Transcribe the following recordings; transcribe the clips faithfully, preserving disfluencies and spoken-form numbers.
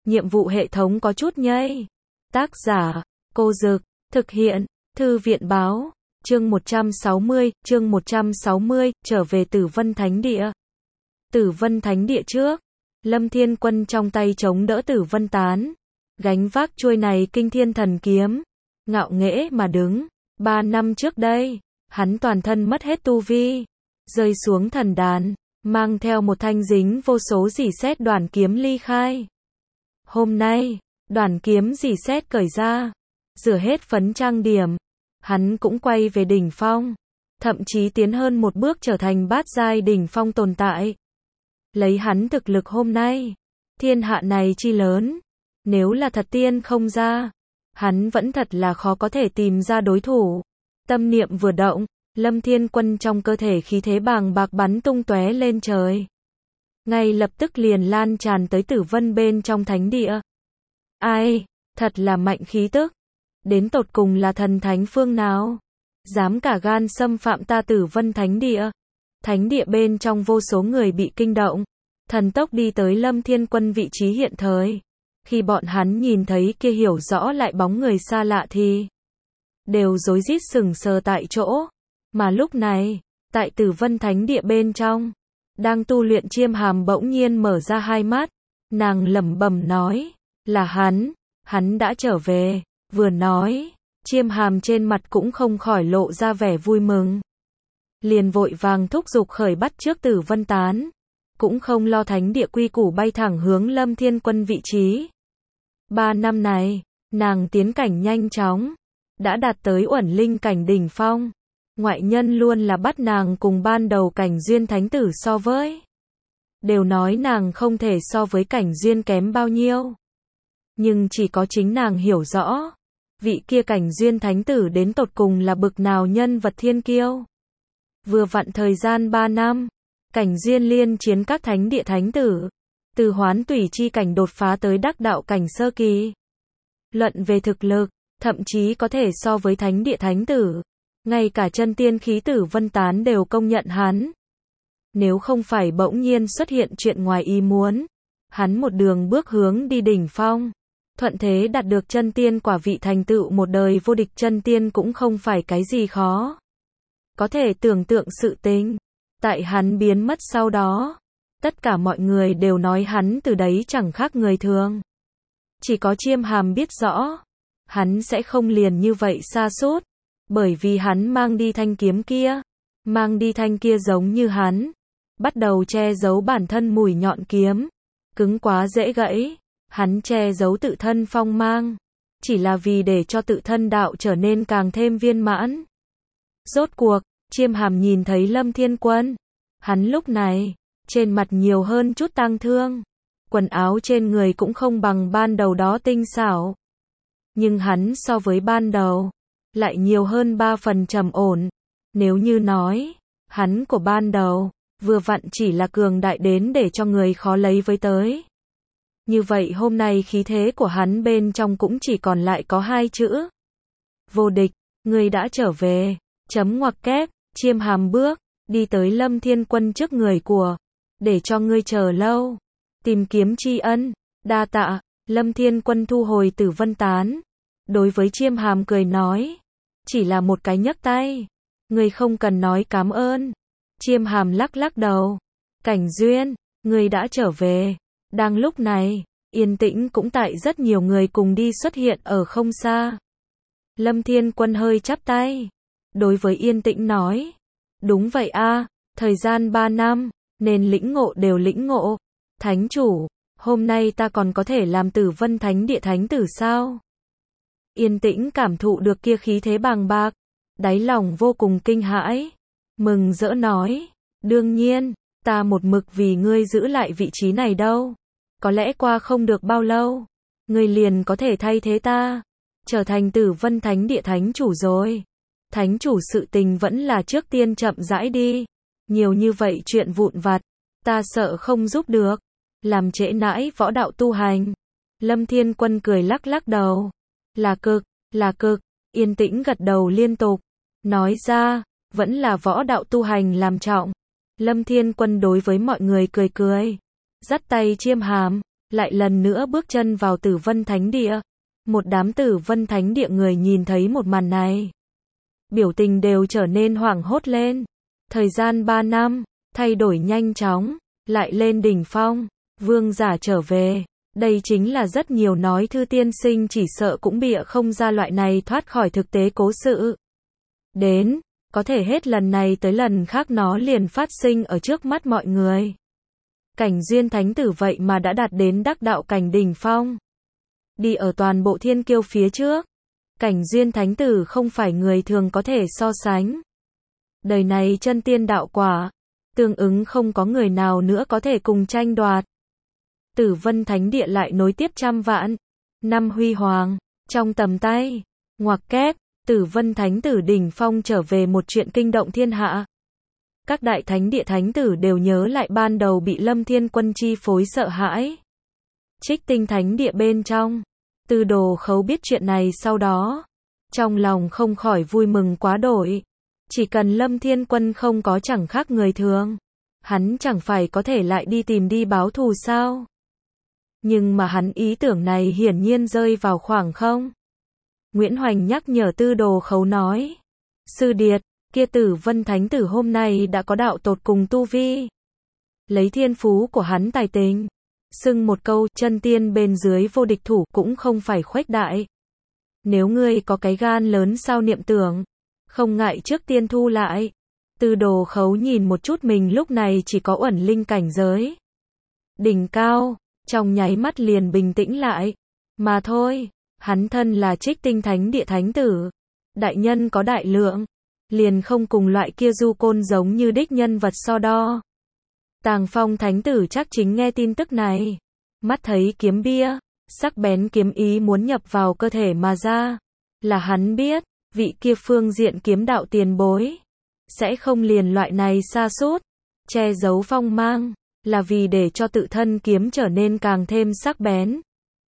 nhiệm vụ hệ thống có chút nhây. Tác giả, Cô Dực, thực hiện, Thư viện Báo, chương một trăm sáu mươi, chương một trăm sáu mươi, trở về Tử Vân Thánh Địa. Tử Vân Thánh Địa trước, Lâm Thiên Quân trong tay chống đỡ Tử Vân Tán, gánh vác chuôi này kinh thiên thần kiếm, ngạo nghễ mà đứng. Ba năm trước đây, hắn toàn thân mất hết tu vi, rơi xuống thần đàn, mang theo một thanh dính vô số rỉ sét đoàn kiếm ly khai. Hôm nay, đoàn kiếm rỉ sét cởi ra, rửa hết phấn trang điểm, hắn cũng quay về đỉnh phong, thậm chí tiến hơn một bước trở thành bát giai đỉnh phong tồn tại. Lấy hắn thực lực hôm nay, thiên hạ này chi lớn, nếu là thật tiên không ra, hắn vẫn thật là khó có thể tìm ra đối thủ. Tâm niệm vừa động, Lâm Thiên Quân trong cơ thể khí thế bàng bạc bắn tung tóe lên trời. Ngay lập tức liền lan tràn tới Tử Vân bên trong thánh địa. Ai, thật là mạnh khí tức. Đến tột cùng là thần thánh phương nào? Dám cả gan xâm phạm ta Tử Vân thánh địa. Thánh địa bên trong vô số người bị kinh động. Thần tốc đi tới Lâm Thiên Quân vị trí hiện thời. Khi bọn hắn nhìn thấy kia hiểu rõ lại bóng người xa lạ thì đều rối rít sững sờ tại chỗ. Mà lúc này, tại Tử Vân Thánh Địa bên trong, đang tu luyện Chiêm Hàm bỗng nhiên mở ra hai mắt, nàng lẩm bẩm nói, là hắn, hắn đã trở về. Vừa nói, Chiêm Hàm trên mặt cũng không khỏi lộ ra vẻ vui mừng. Liền vội vàng thúc giục khởi bắt trước Tử Vân Tán, cũng không lo thánh địa quy củ bay thẳng hướng Lâm Thiên Quân vị trí. Ba năm này, nàng tiến cảnh nhanh chóng, đã đạt tới uẩn linh cảnh đỉnh phong. Ngoại nhân luôn là bắt nàng cùng ban đầu cảnh duyên thánh tử so với. Đều nói nàng không thể so với cảnh duyên kém bao nhiêu. Nhưng chỉ có chính nàng hiểu rõ, vị kia cảnh duyên thánh tử đến tột cùng là bực nào nhân vật thiên kiêu. Vừa vặn thời gian ba năm, cảnh duyên liên chiến các thánh địa thánh tử, từ hoán tủy chi cảnh đột phá tới đắc đạo cảnh sơ kỳ. Luận về thực lực, thậm chí có thể so với thánh địa thánh tử. Ngay cả chân tiên khí Tử Vân Tán đều công nhận hắn. Nếu không phải bỗng nhiên xuất hiện chuyện ngoài ý muốn, hắn một đường bước hướng đi đỉnh phong, thuận thế đạt được chân tiên quả vị thành tựu một đời vô địch chân tiên cũng không phải cái gì khó. Có thể tưởng tượng sự tình, tại hắn biến mất sau đó, tất cả mọi người đều nói hắn từ đấy chẳng khác người thường. Chỉ có Chiêm Hàm biết rõ, hắn sẽ không liền như vậy sa sút. Bởi vì hắn mang đi thanh kiếm kia, mang đi thanh kia giống như hắn, bắt đầu che giấu bản thân mùi nhọn kiếm, cứng quá dễ gãy, hắn che giấu tự thân phong mang, chỉ là vì để cho tự thân đạo trở nên càng thêm viên mãn. Rốt cuộc, Chiêm Hàm nhìn thấy Lâm Thiên Quân, hắn lúc này, trên mặt nhiều hơn chút tang thương, quần áo trên người cũng không bằng ban đầu đó tinh xảo. Nhưng hắn so với ban đầu, lại nhiều hơn ba phần trầm ổn. Nếu như nói, hắn của ban đầu, vừa vặn chỉ là cường đại đến để cho người khó lấy với tới. Như vậy hôm nay khí thế của hắn bên trong cũng chỉ còn lại có hai chữ. Vô địch, ngươi đã trở về, chấm ngoặc kép, Chiêm Hàm bước, đi tới Lâm Thiên Quân trước người của, để cho ngươi chờ lâu. Tìm kiếm tri ân, đa tạ, Lâm Thiên Quân thu hồi Tử Vân Tán. Đối với Chiêm Hàm cười nói, chỉ là một cái nhấc tay, ngươi không cần nói cảm ơn. Chiêm Hàm lắc lắc đầu, cảnh duyên, ngươi đã trở về. Đang lúc này, yên tĩnh cũng tại rất nhiều người cùng đi xuất hiện ở không xa. Lâm Thiên Quân hơi chắp tay, đối với yên tĩnh nói, đúng vậy a, thời gian ba năm, nên lĩnh ngộ đều lĩnh ngộ. Thánh chủ, hôm nay ta còn có thể làm Tử Vân Thánh Địa thánh tử sao? Yên tĩnh cảm thụ được kia khí thế bàng bạc, đáy lòng vô cùng kinh hãi, mừng rỡ nói, đương nhiên, ta một mực vì ngươi giữ lại vị trí này đâu. Có lẽ qua không được bao lâu, ngươi liền có thể thay thế ta, trở thành Tử Vân Thánh Địa thánh chủ rồi. Thánh chủ sự tình vẫn là trước tiên chậm rãi đi, nhiều như vậy chuyện vụn vặt, ta sợ không giúp được, làm trễ nãi võ đạo tu hành. Lâm Thiên Quân cười lắc lắc đầu. Là cực, là cực, yên tĩnh gật đầu liên tục, nói ra, vẫn là võ đạo tu hành làm trọng. Lâm Thiên Quân đối với mọi người cười cười, dắt tay Chiêm Hàm, lại lần nữa bước chân vào Tử Vân Thánh Địa. Một đám Tử Vân Thánh Địa người nhìn thấy một màn này, biểu tình đều trở nên hoảng hốt lên. Thời gian ba năm, thay đổi nhanh chóng, lại lên đỉnh phong, vương giả trở về. Đây chính là rất nhiều nói Thư tiên sinh chỉ sợ cũng bịa không ra loại này thoát khỏi thực tế cố sự. Đến, có thể hết lần này tới lần khác nó liền phát sinh ở trước mắt mọi người. Cảnh Duyên Thánh Tử vậy mà đã đạt đến đắc đạo cảnh đỉnh phong. Đi ở toàn bộ thiên kiêu phía trước. Cảnh Duyên Thánh Tử không phải người thường có thể so sánh. Đời này chân tiên đạo quả, tương ứng không có người nào nữa có thể cùng tranh đoạt. Tử Vân Thánh Địa lại nối tiếp trăm vạn năm huy hoàng, trong tầm tay. Ngoặc kép, Tử Vân Thánh Tử đỉnh phong trở về một chuyện kinh động thiên hạ. Các đại thánh địa thánh tử đều nhớ lại ban đầu bị Lâm Thiên Quân chi phối sợ hãi. Trích Tinh Thánh Địa bên trong, Tư Đồ Khấu biết chuyện này sau đó, trong lòng không khỏi vui mừng quá đổi. Chỉ cần Lâm Thiên Quân không có chẳng khác người thường, hắn chẳng phải có thể lại đi tìm đi báo thù sao? Nhưng mà hắn ý tưởng này hiển nhiên rơi vào khoảng không. Nguyễn Hoành nhắc nhở Tư Đồ Khấu nói, Sư Điệt, kia Tử Vân Thánh Tử hôm nay đã có đạo tột cùng tu vi. Lấy thiên phú của hắn tài tình, xưng một câu chân tiên bên dưới vô địch thủ cũng không phải khuếch đại. Nếu ngươi có cái gan lớn sao niệm tưởng, không ngại trước tiên thu lại. Tư Đồ Khấu nhìn một chút mình lúc này chỉ có uẩn linh cảnh giới đỉnh cao, trong nháy mắt liền bình tĩnh lại. Mà thôi, hắn thân là Trích Tinh Thánh Địa Thánh Tử, đại nhân có đại lượng, liền không cùng loại kia du côn giống như đích nhân vật so đo. Tàng Phong Thánh Tử chắc chính nghe tin tức này, mắt thấy kiếm bia, sắc bén kiếm ý muốn nhập vào cơ thể mà ra, là hắn biết, vị kia phương diện kiếm đạo tiền bối, sẽ không liền loại này sa sút, che giấu phong mang, là vì để cho tự thân kiếm trở nên càng thêm sắc bén.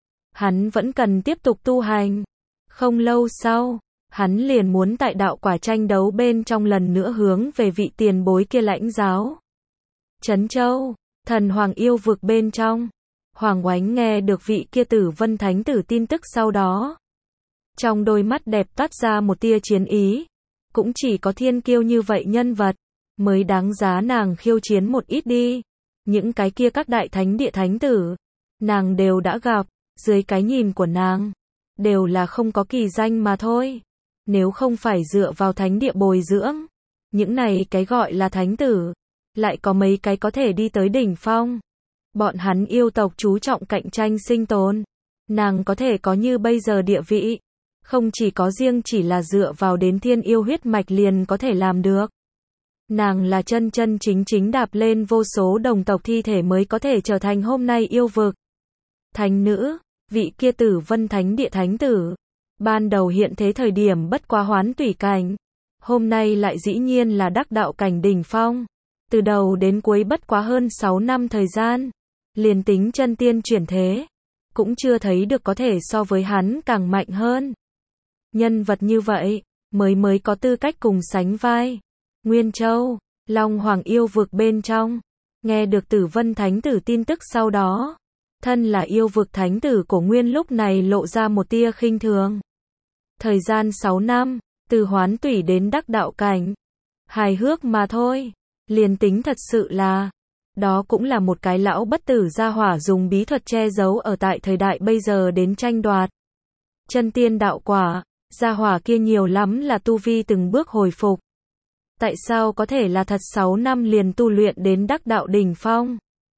Hắn vẫn cần tiếp tục tu hành. Không lâu sau, hắn liền muốn tại đạo quả tranh đấu bên trong lần nữa hướng về vị tiền bối kia lãnh giáo. Trấn Châu, thần hoàng yêu vực bên trong, Hoàng Oánh nghe được vị kia Tử Vân Thánh Tử tin tức sau đó. Trong đôi mắt đẹp toát ra một tia chiến ý. Cũng chỉ có thiên kiêu như vậy nhân vật, mới đáng giá nàng khiêu chiến một ít đi. Những cái kia các đại thánh địa thánh tử, nàng đều đã gặp, dưới cái nhìn của nàng, đều là không có kỳ danh mà thôi. Nếu không phải dựa vào thánh địa bồi dưỡng, những này cái gọi là thánh tử, lại có mấy cái có thể đi tới đỉnh phong. Bọn hắn yêu tộc chú trọng cạnh tranh sinh tồn, nàng có thể có như bây giờ địa vị, không chỉ có riêng chỉ là dựa vào đến thiên yêu huyết mạch liền có thể làm được. Nàng là chân chân chính chính đạp lên vô số đồng tộc thi thể mới có thể trở thành hôm nay yêu vực. Thánh nữ, vị kia Tử Vân Thánh Địa Thánh Tử, ban đầu hiện thế thời điểm bất quá hoán tùy cảnh, hôm nay lại dĩ nhiên là đắc đạo cảnh đỉnh phong. Từ đầu đến cuối bất quá hơn sáu năm thời gian, liền tính chân tiên chuyển thế, cũng chưa thấy được có thể so với hắn càng mạnh hơn. Nhân vật như vậy, mới mới có tư cách cùng sánh vai. Nguyên Châu, Long Hoàng yêu vực bên trong, nghe được Tử Vân Thánh Tử tin tức sau đó, thân là yêu vực thánh tử của Nguyên lúc này lộ ra một tia khinh thường. Thời gian sáu năm, từ hoán tủy đến đắc đạo cảnh, hài hước mà thôi, liền tính thật sự là, đó cũng là một cái lão bất tử gia hỏa dùng bí thuật che giấu ở tại thời đại bây giờ đến tranh đoạt. Chân tiên đạo quả, gia hỏa kia nhiều lắm là tu vi từng bước hồi phục. Tại sao có thể là thật sáu năm liền tu luyện đến đắc đạo đỉnh phong?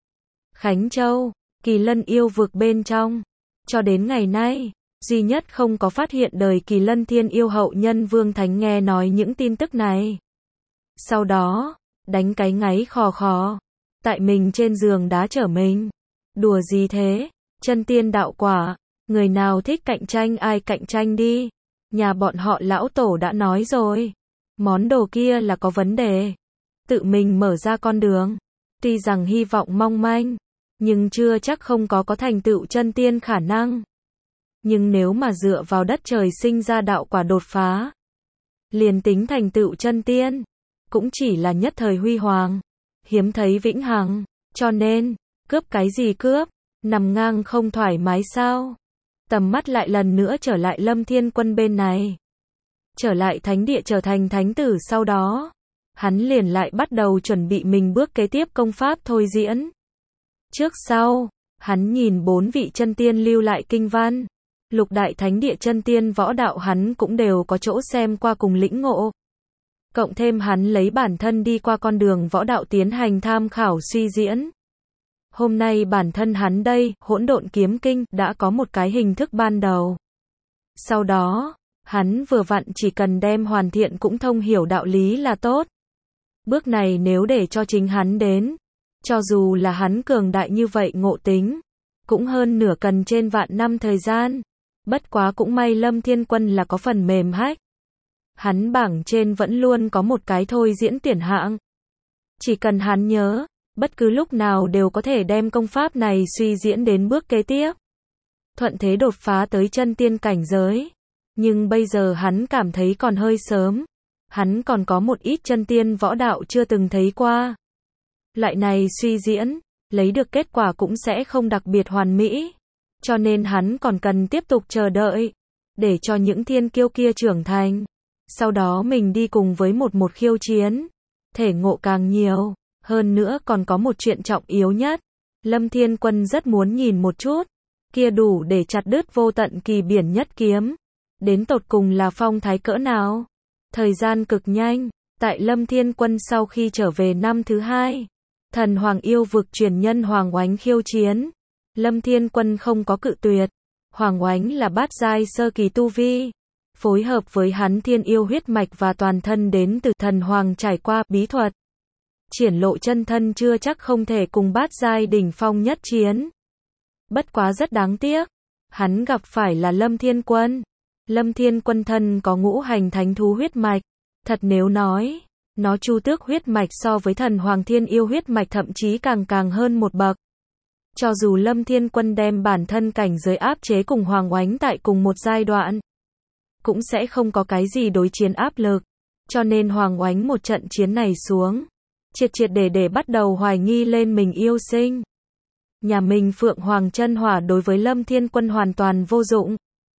Khánh Châu, Kỳ Lân yêu vực bên trong, cho đến ngày nay, duy nhất không có phát hiện đời Kỳ Lân Thiên yêu hậu nhân Vương Thánh nghe nói những tin tức này. Sau đó, đánh cái ngáy khò khò, tại mình trên giường đá trở mình. Đùa gì thế? Chân tiên đạo quả, người nào thích cạnh tranh ai cạnh tranh đi. Nhà bọn họ lão tổ đã nói rồi, món đồ kia là có vấn đề. Tự mình mở ra con đường, tuy rằng hy vọng mong manh, nhưng chưa chắc không có có thành tựu chân tiên khả năng. Nhưng nếu mà dựa vào đất trời sinh ra đạo quả đột phá, liền tính thành tựu chân tiên, cũng chỉ là nhất thời huy hoàng, hiếm thấy vĩnh hằng. Cho nên, cướp cái gì cướp, Nằm ngang không thoải mái sao? Tầm mắt lại lần nữa trở lại Lâm Thiên Quân bên này. Trở lại thánh địa trở thành thánh tử sau đó. Hắn liền lại bắt đầu chuẩn bị mình bước kế tiếp công pháp thôi diễn. Trước sau, hắn nhìn bốn vị chân tiên lưu lại kinh văn. Lục đại thánh địa chân tiên võ đạo hắn cũng đều có chỗ xem qua cùng lĩnh ngộ. Cộng thêm hắn lấy bản thân đi qua con đường võ đạo tiến hành tham khảo suy diễn. Hôm nay bản thân hắn đây, hỗn độn kiếm kinh, đã có một cái hình thức ban đầu. Sau đó, hắn vừa vặn chỉ cần đem hoàn thiện cũng thông hiểu đạo lý là tốt. Bước này nếu để cho chính hắn đến, cho dù là hắn cường đại như vậy ngộ tính, cũng hơn nửa cần trên vạn năm thời gian. Bất quá cũng may Lâm Thiên Quân là có phần mềm hách. Hắn bảng trên vẫn luôn có một cái thôi diễn tuyển hạng. Chỉ cần hắn nhớ, bất cứ lúc nào đều có thể đem công pháp này suy diễn đến bước kế tiếp. Thuận thế đột phá tới chân tiên cảnh giới. Nhưng bây giờ hắn cảm thấy còn hơi sớm. Hắn còn có một ít chân tiên võ đạo chưa từng thấy qua. Loại này suy diễn, lấy được kết quả cũng sẽ không đặc biệt hoàn mỹ. Cho nên hắn còn cần tiếp tục chờ đợi. Để cho những thiên kiêu kia trưởng thành. Sau đó mình đi cùng với một một khiêu chiến. Thể ngộ càng nhiều. Hơn nữa còn có một chuyện trọng yếu nhất. Lâm Thiên Quân rất muốn nhìn một chút. Kia đủ để chặt đứt vô tận kỳ biển nhất kiếm. Đến tột cùng là phong thái cỡ nào. Thời gian cực nhanh. Tại Lâm Thiên Quân sau khi trở về năm thứ hai. Thần Hoàng yêu vực truyền nhân Hoàng Oánh khiêu chiến. Lâm Thiên Quân không có cự tuyệt. Hoàng Oánh là bát giai sơ kỳ tu vi. Phối hợp với hắn thiên yêu huyết mạch và toàn thân đến từ thần hoàng trải qua bí thuật. Triển lộ chân thân chưa chắc không thể cùng bát giai đỉnh phong nhất chiến. Bất quá rất đáng tiếc. Hắn gặp phải là Lâm Thiên Quân. Lâm Thiên Quân thân có ngũ hành thánh thú huyết mạch. Thật nếu nói, nó chu tước huyết mạch so với thần hoàng thiên yêu huyết mạch thậm chí càng càng hơn một bậc. Cho dù Lâm Thiên Quân đem bản thân cảnh giới áp chế cùng Hoàng Oánh tại cùng một giai đoạn, cũng sẽ không có cái gì đối chiến áp lực. Cho nên Hoàng Oánh một trận chiến này xuống, triệt triệt để để bắt đầu hoài nghi lên mình yêu sinh. Nhà mình Phượng Hoàng chân hỏa đối với Lâm Thiên Quân hoàn toàn vô dụng.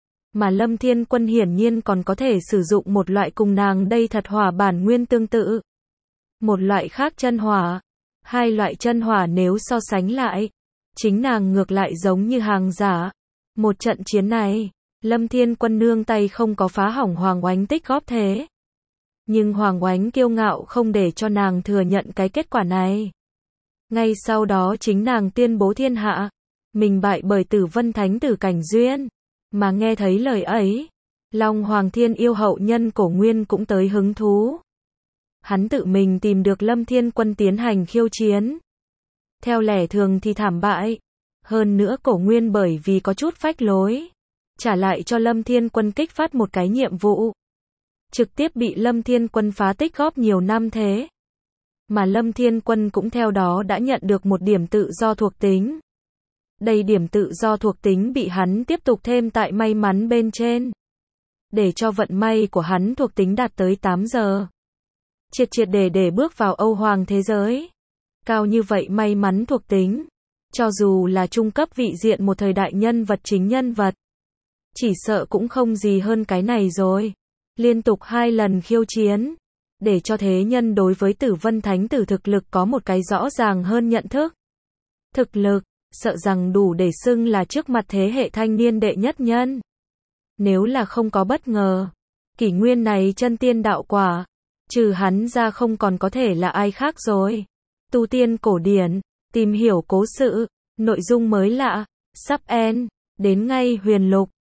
Mà Lâm Thiên Quân hiển nhiên còn có thể sử dụng một loại cùng nàng đây thật hỏa bản nguyên tương tự. Một loại khác chân hỏa. Hai loại chân hỏa nếu so sánh lại, chính nàng ngược lại giống như hàng giả. Một trận chiến này, Lâm Thiên Quân nương tay không có phá hỏng Hoàng Oánh tích góp thế. Nhưng Hoàng Oánh kiêu ngạo không để cho nàng thừa nhận cái kết quả này. Ngay sau đó chính nàng tuyên bố thiên hạ, mình bại bởi Tử Vân Thánh Tử cảnh duyên. Mà nghe thấy lời ấy, Long Hoàng Thiên yêu hậu nhân Cổ Nguyên cũng tới hứng thú. Hắn tự mình tìm được Lâm Thiên Quân tiến hành khiêu chiến. Theo lẽ thường thì thảm bại. Hơn nữa Cổ Nguyên bởi vì có chút phách lối, trả lại cho Lâm Thiên Quân kích phát một cái nhiệm vụ. Trực tiếp bị Lâm Thiên Quân phá tích góp nhiều năm thế. Mà Lâm Thiên Quân cũng theo đó đã nhận được một điểm tự do thuộc tính. Đây điểm tự do thuộc tính bị hắn tiếp tục thêm tại may mắn bên trên. Để cho vận may của hắn thuộc tính đạt tới tám giờ. Triệt triệt để để bước vào Âu Hoàng thế giới. Cao như vậy may mắn thuộc tính. Cho dù là trung cấp vị diện một thời đại nhân vật chính nhân vật. Chỉ sợ cũng không gì hơn cái này rồi. Liên tục hai lần khiêu chiến. Để cho thế nhân đối với Tử Vân Thánh Tử thực lực có một cái rõ ràng hơn nhận thức. Thực lực, sợ rằng đủ để xưng là trước mặt thế hệ thanh niên đệ nhất nhân. Nếu là không có bất ngờ, kỷ nguyên này chân tiên đạo quả, trừ hắn ra không còn có thể là ai khác rồi. Tu tiên cổ điển, tìm hiểu cố sự, nội dung mới lạ, sắp end, đến ngay huyền lục.